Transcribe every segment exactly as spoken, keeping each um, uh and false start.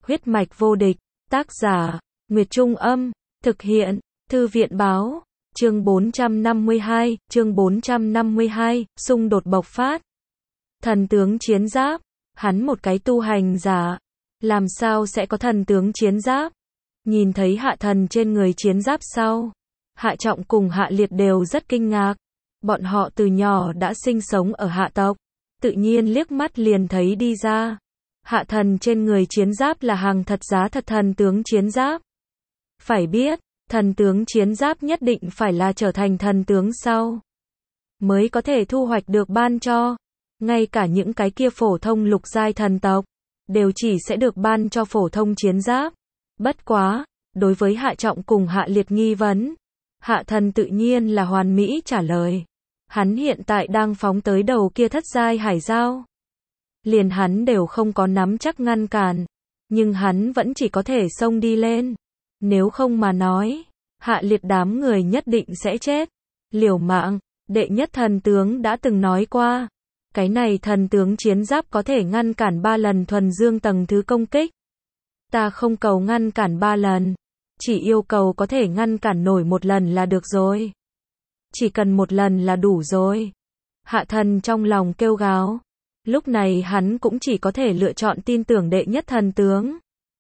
Huyết mạch vô địch, tác giả, Nguyệt Trung Âm, thực hiện, Thư viện Báo, chương bốn trăm năm mươi hai, chương bốn trăm năm mươi hai, xung đột bộc phát. Thần tướng chiến giáp, hắn một cái tu hành giả, làm sao sẽ có thần tướng chiến giáp? Nhìn thấy hạ thần trên người chiến giáp sau, Hạ Trọng cùng Hạ Liệt đều rất kinh ngạc. Bọn họ từ nhỏ đã sinh sống ở hạ tộc, tự nhiên liếc mắt liền thấy đi ra. Hạ thần trên người chiến giáp là hàng thật giá thật thần tướng chiến giáp. Phải biết, thần tướng chiến giáp nhất định phải là trở thành thần tướng sau mới có thể thu hoạch được ban cho. Ngay cả những cái kia phổ thông lục giai thần tộc, đều chỉ sẽ được ban cho phổ thông chiến giáp. Bất quá, đối với Hạ Trọng cùng Hạ Liệt nghi vấn, Hạ thần tự nhiên là hoàn mỹ trả lời. Hắn hiện tại đang phóng tới đầu kia thất giai hải giao. Liền hắn đều không có nắm chắc ngăn cản, nhưng hắn vẫn chỉ có thể xông đi lên. Nếu không mà nói, Hạ Liệt đám người nhất định sẽ chết. Liều mạng, đệ nhất thần tướng đã từng nói qua, cái này thần tướng chiến giáp có thể ngăn cản ba lần thuần dương tầng thứ công kích. Ta không cầu ngăn cản ba lần, chỉ yêu cầu có thể ngăn cản nổi một lần là được rồi. Chỉ cần một lần là đủ rồi. Hạ thần trong lòng kêu gào. Lúc này hắn cũng chỉ có thể lựa chọn tin tưởng đệ nhất thần tướng.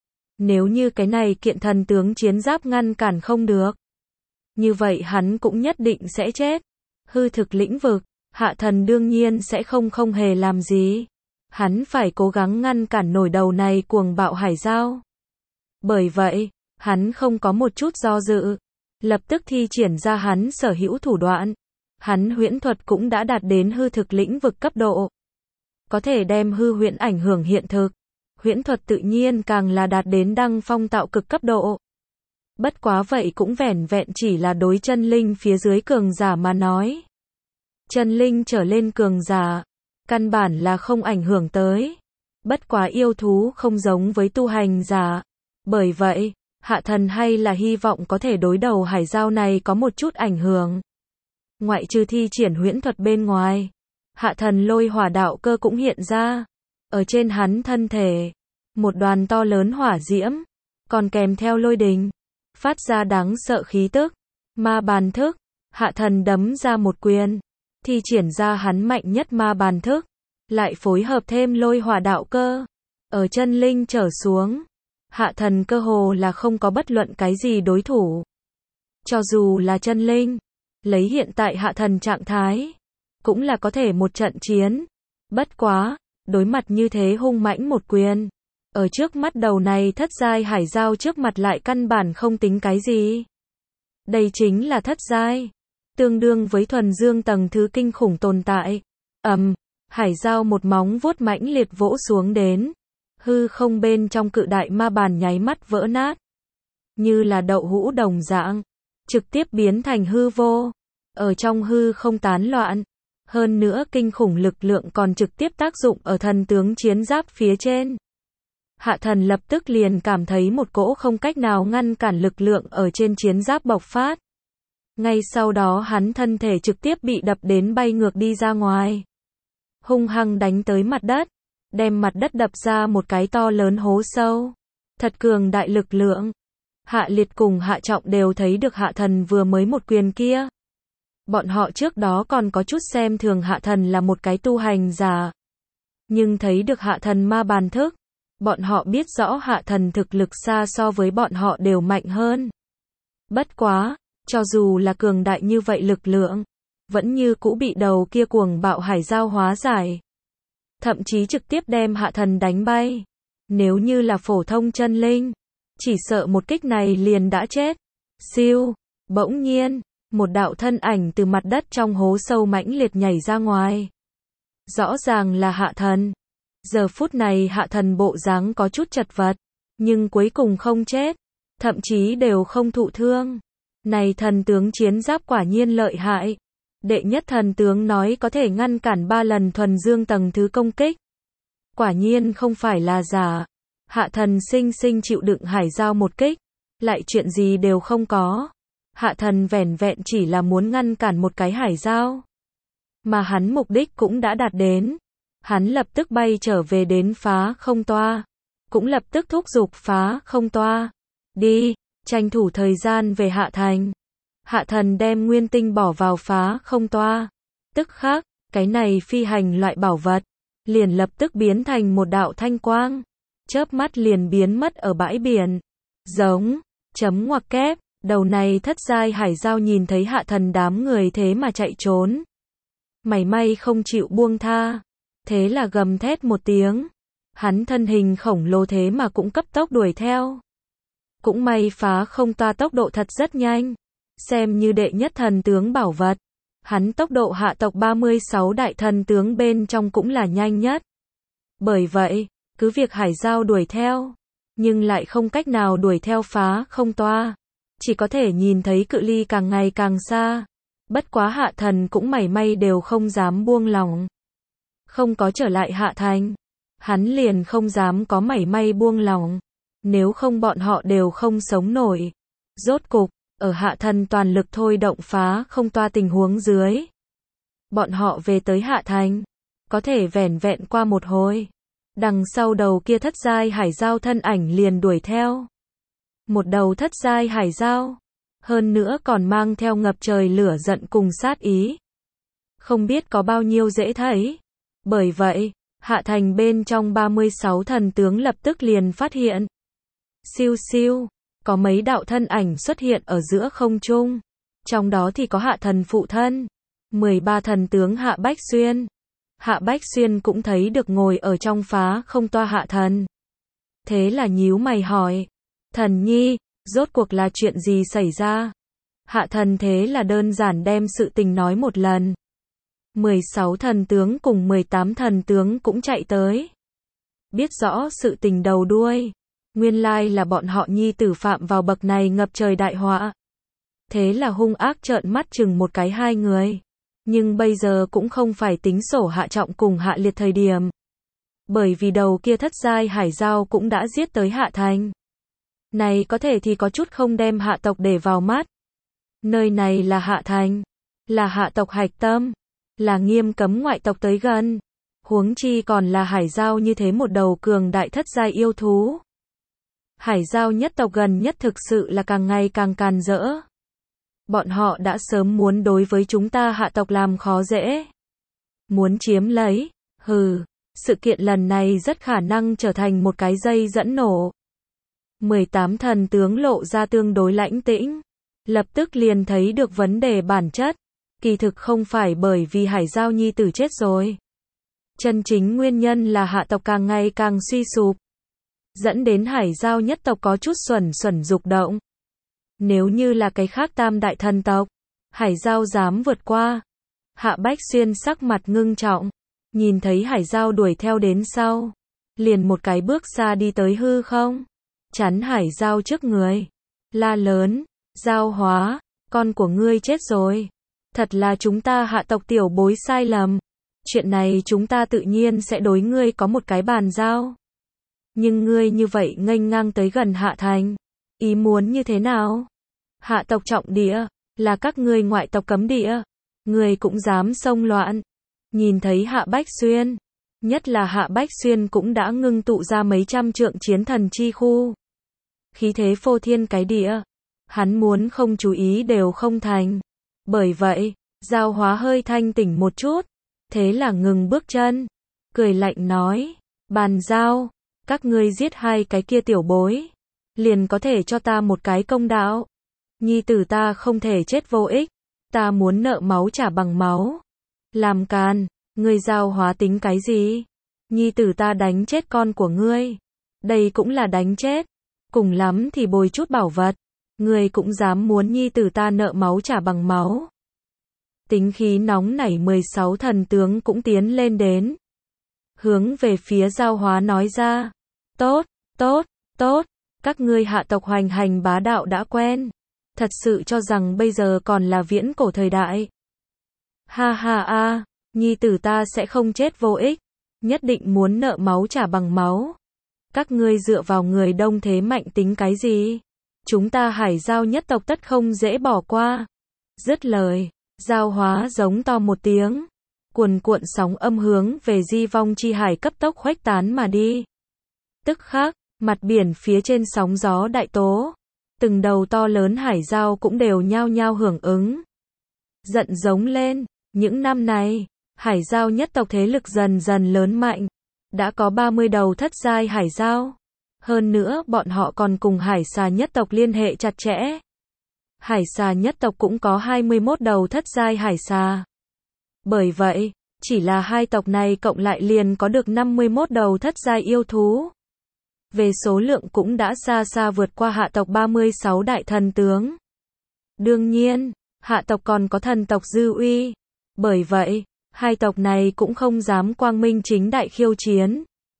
Nếu như cái này kiện thần tướng chiến giáp ngăn cản không được, như vậy hắn cũng nhất định sẽ chết. Hư thực lĩnh vực, hạ thần đương nhiên sẽ không không hề làm gì. Hắn phải cố gắng ngăn cản nổi đầu này cuồng bạo hải giao. Bởi vậy, hắn không có một chút do dự, lập tức thi triển ra hắn sở hữu thủ đoạn. Hắn huyễn thuật cũng đã đạt đến hư thực lĩnh vực cấp độ, có thể đem hư huyễn ảnh hưởng hiện thực. Huyễn thuật tự nhiên càng là đạt đến đăng phong tạo cực cấp độ. Bất quá vậy cũng vẻn vẹn chỉ là đối chân linh phía dưới cường giả mà nói. Chân linh trở lên cường giả, căn bản là không ảnh hưởng tới. Bất quá yêu thú không giống với tu hành giả. Bởi vậy, hạ thần hay là hy vọng có thể đối đầu hải giao này có một chút ảnh hưởng. Ngoại trừ thi triển huyễn thuật bên ngoài, hạ thần lôi hỏa đạo cơ cũng hiện ra. Ở trên hắn thân thể, một đoàn to lớn hỏa diễm, còn kèm theo lôi đình, phát ra đáng sợ khí tức. Ma bàn thức, hạ thần đấm ra một quyền, thi triển ra hắn mạnh nhất ma bàn thức, lại phối hợp thêm lôi hỏa đạo cơ. Ở chân linh trở xuống, hạ thần cơ hồ là không có bất luận cái gì đối thủ. Cho dù là chân linh, lấy hiện tại hạ thần trạng thái, cũng là có thể một trận chiến. Bất quá, đối mặt như thế hung mãnh một quyền, ở trước mắt đầu này thất giai hải giao trước mặt lại căn bản không tính cái gì. Đây chính là thất giai, tương đương với thuần dương tầng thứ kinh khủng tồn tại. Ầm, hải giao một móng vuốt mãnh liệt vỗ xuống đến. Hư không bên trong cự đại ma bàn nháy mắt vỡ nát, như là đậu hũ đồng dạng, trực tiếp biến thành hư vô, ở trong hư không tán loạn. Hơn nữa kinh khủng lực lượng còn trực tiếp tác dụng ở thần tướng chiến giáp phía trên. Hạ thần lập tức liền cảm thấy một cỗ không cách nào ngăn cản lực lượng ở trên chiến giáp bộc phát. Ngay sau đó hắn thân thể trực tiếp bị đập đến bay ngược đi ra ngoài, hung hăng đánh tới mặt đất, đem mặt đất đập ra một cái to lớn hố sâu. Thật cường đại lực lượng. Hạ Liệt cùng Hạ Trọng đều thấy được hạ thần vừa mới một quyền kia. Bọn họ trước đó còn có chút xem thường hạ thần là một cái tu hành giả. Nhưng thấy được hạ thần ma bàn thức, bọn họ biết rõ hạ thần thực lực xa so với bọn họ đều mạnh hơn. Bất quá, cho dù là cường đại như vậy lực lượng, vẫn như cũ bị đầu kia cuồng bạo hải giao hóa giải. Thậm chí trực tiếp đem hạ thần đánh bay. Nếu như là phổ thông chân linh, chỉ sợ một kích này liền đã chết. Siêu, bỗng nhiên, một đạo thân ảnh từ mặt đất trong hố sâu mãnh liệt nhảy ra ngoài. Rõ ràng là hạ thần. Giờ phút này hạ thần bộ dáng có chút chật vật, nhưng cuối cùng không chết, thậm chí đều không thụ thương. Này thần tướng chiến giáp quả nhiên lợi hại. Đệ nhất thần tướng nói có thể ngăn cản ba lần thuần dương tầng thứ công kích. Quả nhiên không phải là giả. Hạ thần sinh sinh chịu đựng hải giao một kích, lại chuyện gì đều không có. Hạ thần vẻn vẹn chỉ là muốn ngăn cản một cái hải giao, mà hắn mục đích cũng đã đạt đến. Hắn lập tức bay trở về đến phá không toa. cũng lập tức thúc giục phá không toa. Đi, tranh thủ thời gian về Hạ Thành. Hạ Thần đem nguyên tinh bỏ vào phá không toa. Tức khắc, cái này phi hành loại bảo vật, liền lập tức biến thành một đạo thanh quang. Chớp mắt liền biến mất ở bãi biển. Giống, chấm ngoặc kép, đầu này thất giai hải giao nhìn thấy Hạ Thần đám người thế mà chạy trốn. Mảy may không chịu buông tha. Thế là gầm thét một tiếng. Hắn thân hình khổng lồ thế mà cũng cấp tốc đuổi theo. Cũng may phá không toa tốc độ thật rất nhanh. Xem như đệ nhất thần tướng bảo vật. Hắn tốc độ hạ tộc ba mươi sáu đại thần tướng bên trong cũng là nhanh nhất. Bởi vậy, cứ việc hải giao đuổi theo, nhưng lại không cách nào đuổi theo phá không toa. Chỉ có thể nhìn thấy cự ly càng ngày càng xa. Bất quá Hạ Thần cũng mảy may đều không dám buông lỏng. Không có trở lại Hạ Thành, hắn liền không dám có mảy may buông lỏng. Nếu không bọn họ đều không sống nổi. Rốt cục, ở Hạ Thần toàn lực thôi động phá không toa tình huống dưới, bọn họ về tới Hạ Thành. Có thể vẻn vẹn qua một hồi, đằng sau đầu kia thất giai hải giao thân ảnh liền đuổi theo. Một đầu thất giai hải giao, hơn nữa còn mang theo ngập trời lửa giận cùng sát ý. Không biết có bao nhiêu dễ thấy. Bởi vậy, Hạ Thành bên trong ba mươi sáu thần tướng lập tức liền phát hiện. Siêu siêu, có mấy đạo thân ảnh xuất hiện ở giữa không trung. Trong đó thì có Hạ Thần phụ thân, mười ba thần tướng Hạ Bách Xuyên. Hạ Bách Xuyên cũng thấy được ngồi ở trong phá không toa Hạ Thần. Thế là nhíu mày hỏi, Thần nhi, rốt cuộc là chuyện gì xảy ra? Hạ Thần thế là đơn giản đem sự tình nói một lần. mười sáu thần tướng cùng mười tám thần tướng cũng chạy tới. Biết rõ sự tình đầu đuôi. Nguyên lai là bọn họ nhi tử phạm vào bậc này ngập trời đại họa. Thế là hung ác trợn mắt chừng một cái hai người. Nhưng bây giờ cũng không phải tính sổ Hạ Trọng cùng Hạ Liệt thời điểm. Bởi vì đầu kia thất giai hải giao cũng đã giết tới Hạ Thành. Này có thể thì có chút không đem hạ tộc để vào mắt. Nơi này là Hạ Thành, là hạ tộc hạch tâm, là nghiêm cấm ngoại tộc tới gần. Huống chi còn là hải giao như thế một đầu cường đại thất giai yêu thú. Hải giao nhất tộc gần nhất thực sự là càng ngày càng càn rỡ. Bọn họ đã sớm muốn đối với chúng ta hạ tộc làm khó dễ. Muốn chiếm lấy, hừ, sự kiện lần này rất khả năng trở thành một cái dây dẫn nổ. mười tám thần tướng lộ ra tương đối lãnh tĩnh. Lập tức liền thấy được vấn đề bản chất. Kỳ thực không phải bởi vì hải giao nhi tử chết rồi. Chân chính nguyên nhân là hạ tộc càng ngày càng suy sụp. Dẫn đến hải giao nhất tộc có chút xuẩn xuẩn dục động. Nếu như là cái khác tam đại thần tộc, hải giao dám vượt qua. Hạ Bách Xuyên sắc mặt ngưng trọng. Nhìn thấy hải giao đuổi theo đến sau. Liền một cái bước xa đi tới hư không. Chắn hải giao trước người. La lớn, giao hóa, con của ngươi chết rồi. Thật là chúng ta hạ tộc tiểu bối sai lầm. Chuyện này chúng ta tự nhiên sẽ đối ngươi có một cái bàn giao. Nhưng ngươi như vậy nghênh ngang tới gần Hạ Thành. Ý muốn như thế nào? Hạ tộc trọng địa, là các ngươi ngoại tộc cấm địa. Ngươi cũng dám xông loạn. Nhìn thấy Hạ Bách Xuyên. Nhất là Hạ Bách Xuyên cũng đã ngưng tụ ra mấy trăm trượng chiến thần chi khu. Khí thế phô thiên cái địa. Hắn muốn không chú ý đều không thành. Bởi vậy, giao hóa hơi thanh tỉnh một chút. Thế là ngừng bước chân. Cười lạnh nói. Bàn giao. Các ngươi giết hai cái kia tiểu bối. Liền có thể cho ta một cái công đạo. Nhi tử ta không thể chết vô ích. Ta muốn nợ máu trả bằng máu. Làm càn. Ngươi giao hóa tính cái gì? Nhi tử ta đánh chết con của ngươi. Đây cũng là đánh chết. Cùng lắm thì bồi chút bảo vật. Ngươi cũng dám muốn nhi tử ta nợ máu trả bằng máu. Tính khí nóng nảy mười sáu thần tướng cũng tiến lên đến. Hướng về phía giao hóa nói ra. Tốt, tốt, tốt. Các ngươi hạ tộc hoành hành bá đạo đã quen. Thật sự cho rằng bây giờ còn là viễn cổ thời đại. Ha ha a, nhi tử ta sẽ không chết vô ích. Nhất định muốn nợ máu trả bằng máu. Các ngươi dựa vào người đông thế mạnh tính cái gì? Chúng ta hải giao nhất tộc tất không dễ bỏ qua. Dứt lời, giao hóa giống to một tiếng. Cuồn cuộn sóng âm hướng về di vong chi hải cấp tốc khuếch tán mà đi. Tức khắc, mặt biển phía trên sóng gió đại tố. Từng đầu to lớn hải dao cũng đều nhao nhao hưởng ứng. Giận giống lên, những năm này, hải dao nhất tộc thế lực dần dần lớn mạnh. Đã có ba mươi đầu thất giai hải dao. Hơn nữa bọn họ còn cùng hải xà nhất tộc liên hệ chặt chẽ. Hải xà nhất tộc cũng có hai mươi mốt đầu thất giai hải xà. Bởi vậy, chỉ là hai tộc này cộng lại liền có được năm mươi mốt đầu thất giai yêu thú. Về số lượng cũng đã xa xa vượt qua hạ tộc ba mươi sáu đại thần tướng. Đương nhiên, hạ tộc còn có thần tộc dư uy. Bởi vậy, hai tộc này cũng không dám quang minh chính đại khiêu chiến.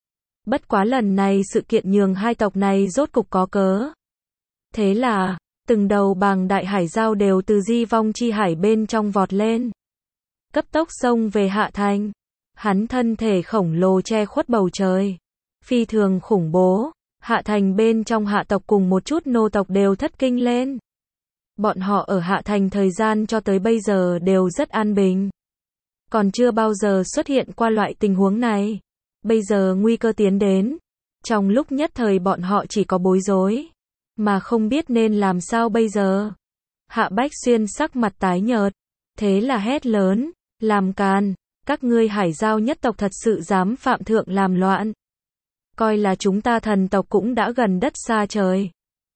Bất quá lần này sự kiện nhường hai tộc này rốt cục có cớ. Thế là, từng đầu bàng đại hải dao đều từ di vong chi hải bên trong vọt lên. Cấp tốc xông về hạ thành. Hắn thân thể khổng lồ che khuất bầu trời. Phi thường khủng bố. Hạ thành bên trong hạ tộc cùng một chút nô tộc đều thất kinh lên. Bọn họ ở hạ thành thời gian cho tới bây giờ đều rất an bình. Còn chưa bao giờ xuất hiện qua loại tình huống này. Bây giờ nguy cơ tiến đến. Trong lúc nhất thời bọn họ chỉ có bối rối. Mà không biết nên làm sao bây giờ. Hạ Bách Xuyên sắc mặt tái nhợt. Thế là hét lớn. Làm càn. Các ngươi hải giao nhất tộc thật sự dám phạm thượng làm loạn. Coi là chúng ta thần tộc cũng đã gần đất xa trời.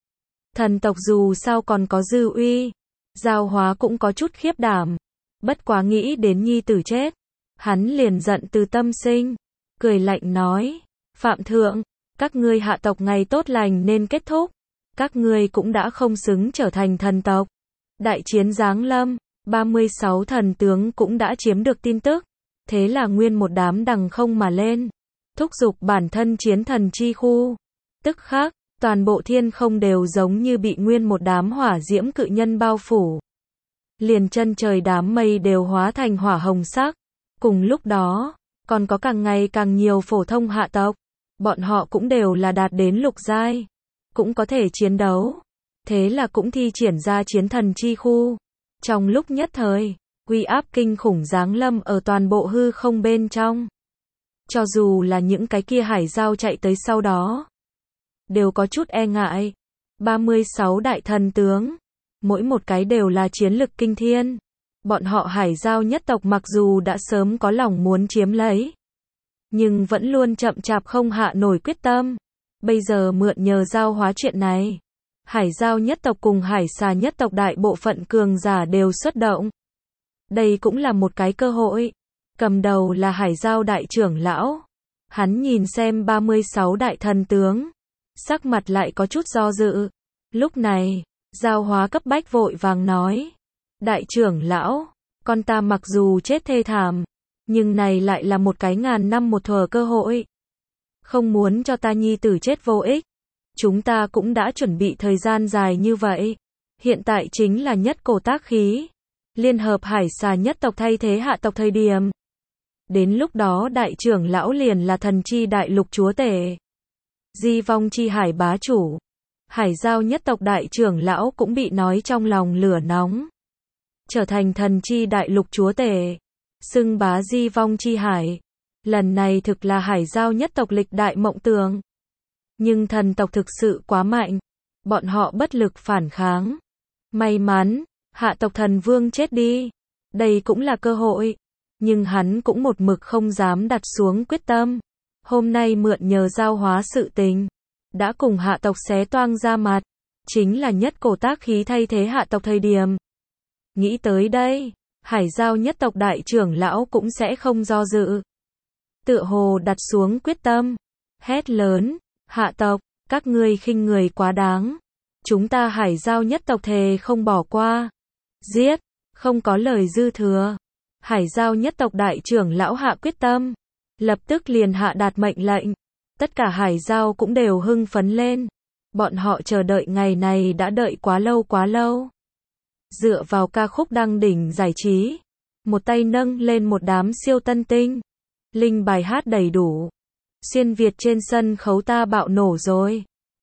Thần tộc dù sao còn có dư uy. Giao Hóa cũng có chút khiếp đảm. Bất quá nghĩ đến nhi tử chết. Hắn liền giận từ tâm sinh. Cười lạnh nói. Phạm thượng. Các ngươi hạ tộc ngày tốt lành nên kết thúc. Các ngươi cũng đã không xứng trở thành thần tộc. Đại chiến giáng lâm. ba mươi sáu thần tướng cũng đã chiếm được tin tức. Thế là nguyên một đám đằng không mà lên. Thúc giục bản thân chiến thần chi khu. Tức khắc, toàn bộ thiên không đều giống như bị nguyên một đám hỏa diễm cự nhân bao phủ. Liền chân trời đám mây đều hóa thành hỏa hồng sắc. Cùng lúc đó, còn có càng ngày càng nhiều phổ thông hạ tộc. Bọn họ cũng đều là đạt đến lục giai. Cũng có thể chiến đấu. Thế là cũng thi triển ra chiến thần chi khu. Trong lúc nhất thời, uy áp kinh khủng giáng lâm ở toàn bộ hư không bên trong. Cho dù là những cái kia hải giao chạy tới sau đó, đều có chút e ngại. ba mươi sáu đại thần tướng, mỗi một cái đều là chiến lực kinh thiên. Bọn họ hải giao nhất tộc mặc dù đã sớm có lòng muốn chiếm lấy, nhưng vẫn luôn chậm chạp không hạ nổi quyết tâm. Bây giờ mượn nhờ giao hóa chuyện này, hải giao nhất tộc cùng hải xà nhất tộc đại bộ phận cường giả đều xuất động. Đây cũng là một cái cơ hội. Cầm đầu là hải giao đại trưởng lão. Hắn nhìn xem ba mươi sáu đại thần tướng. Sắc mặt lại có chút do dự. Lúc này, Giao Hóa cấp bách vội vàng nói. Đại trưởng lão, con ta mặc dù chết thê thảm, nhưng này lại là một cái ngàn năm một thuở cơ hội. Không muốn cho ta nhi tử chết vô ích. Chúng ta cũng đã chuẩn bị thời gian dài như vậy. Hiện tại chính là nhất cổ tác khí. Liên hợp hải xà nhất tộc thay thế hạ tộc thời điểm. Đến lúc đó đại trưởng lão liền là thần chi đại lục chúa tể. Di vong chi hải bá chủ. Hải giao nhất tộc đại trưởng lão cũng bị nói trong lòng lửa nóng. Trở thành thần chi đại lục chúa tể. Xưng bá di vong chi hải. Lần này thực là hải giao nhất tộc lịch đại mộng tưởng. Nhưng thần tộc thực sự quá mạnh. Bọn họ bất lực phản kháng. May mắn, hạ tộc thần vương chết đi. Đây cũng là cơ hội. Nhưng hắn cũng một mực không dám đặt xuống quyết tâm. Hôm nay mượn nhờ giao hóa sự tình. Đã cùng hạ tộc xé toang ra mặt. Chính là nhất cổ tác khí thay thế hạ tộc thời điểm. Nghĩ tới đây, hải giao nhất tộc đại trưởng lão cũng sẽ không do dự. Tựa hồ đặt xuống quyết tâm. Hét lớn, hạ tộc, các ngươi khinh người quá đáng. Chúng ta hải giao nhất tộc thề không bỏ qua. Giết, không có lời dư thừa. Hải giao nhất tộc đại trưởng lão hạ quyết tâm. Lập tức liền hạ đạt mệnh lệnh. Tất cả hải giao cũng đều hưng phấn lên. Bọn họ chờ đợi ngày này đã đợi quá lâu quá lâu. Dựa vào ca khúc đăng đỉnh giải trí. Một tay nâng lên một đám siêu tân tinh. Linh bài hát đầy đủ. Xuyên Việt trên sân khấu ta bạo nổ rồi.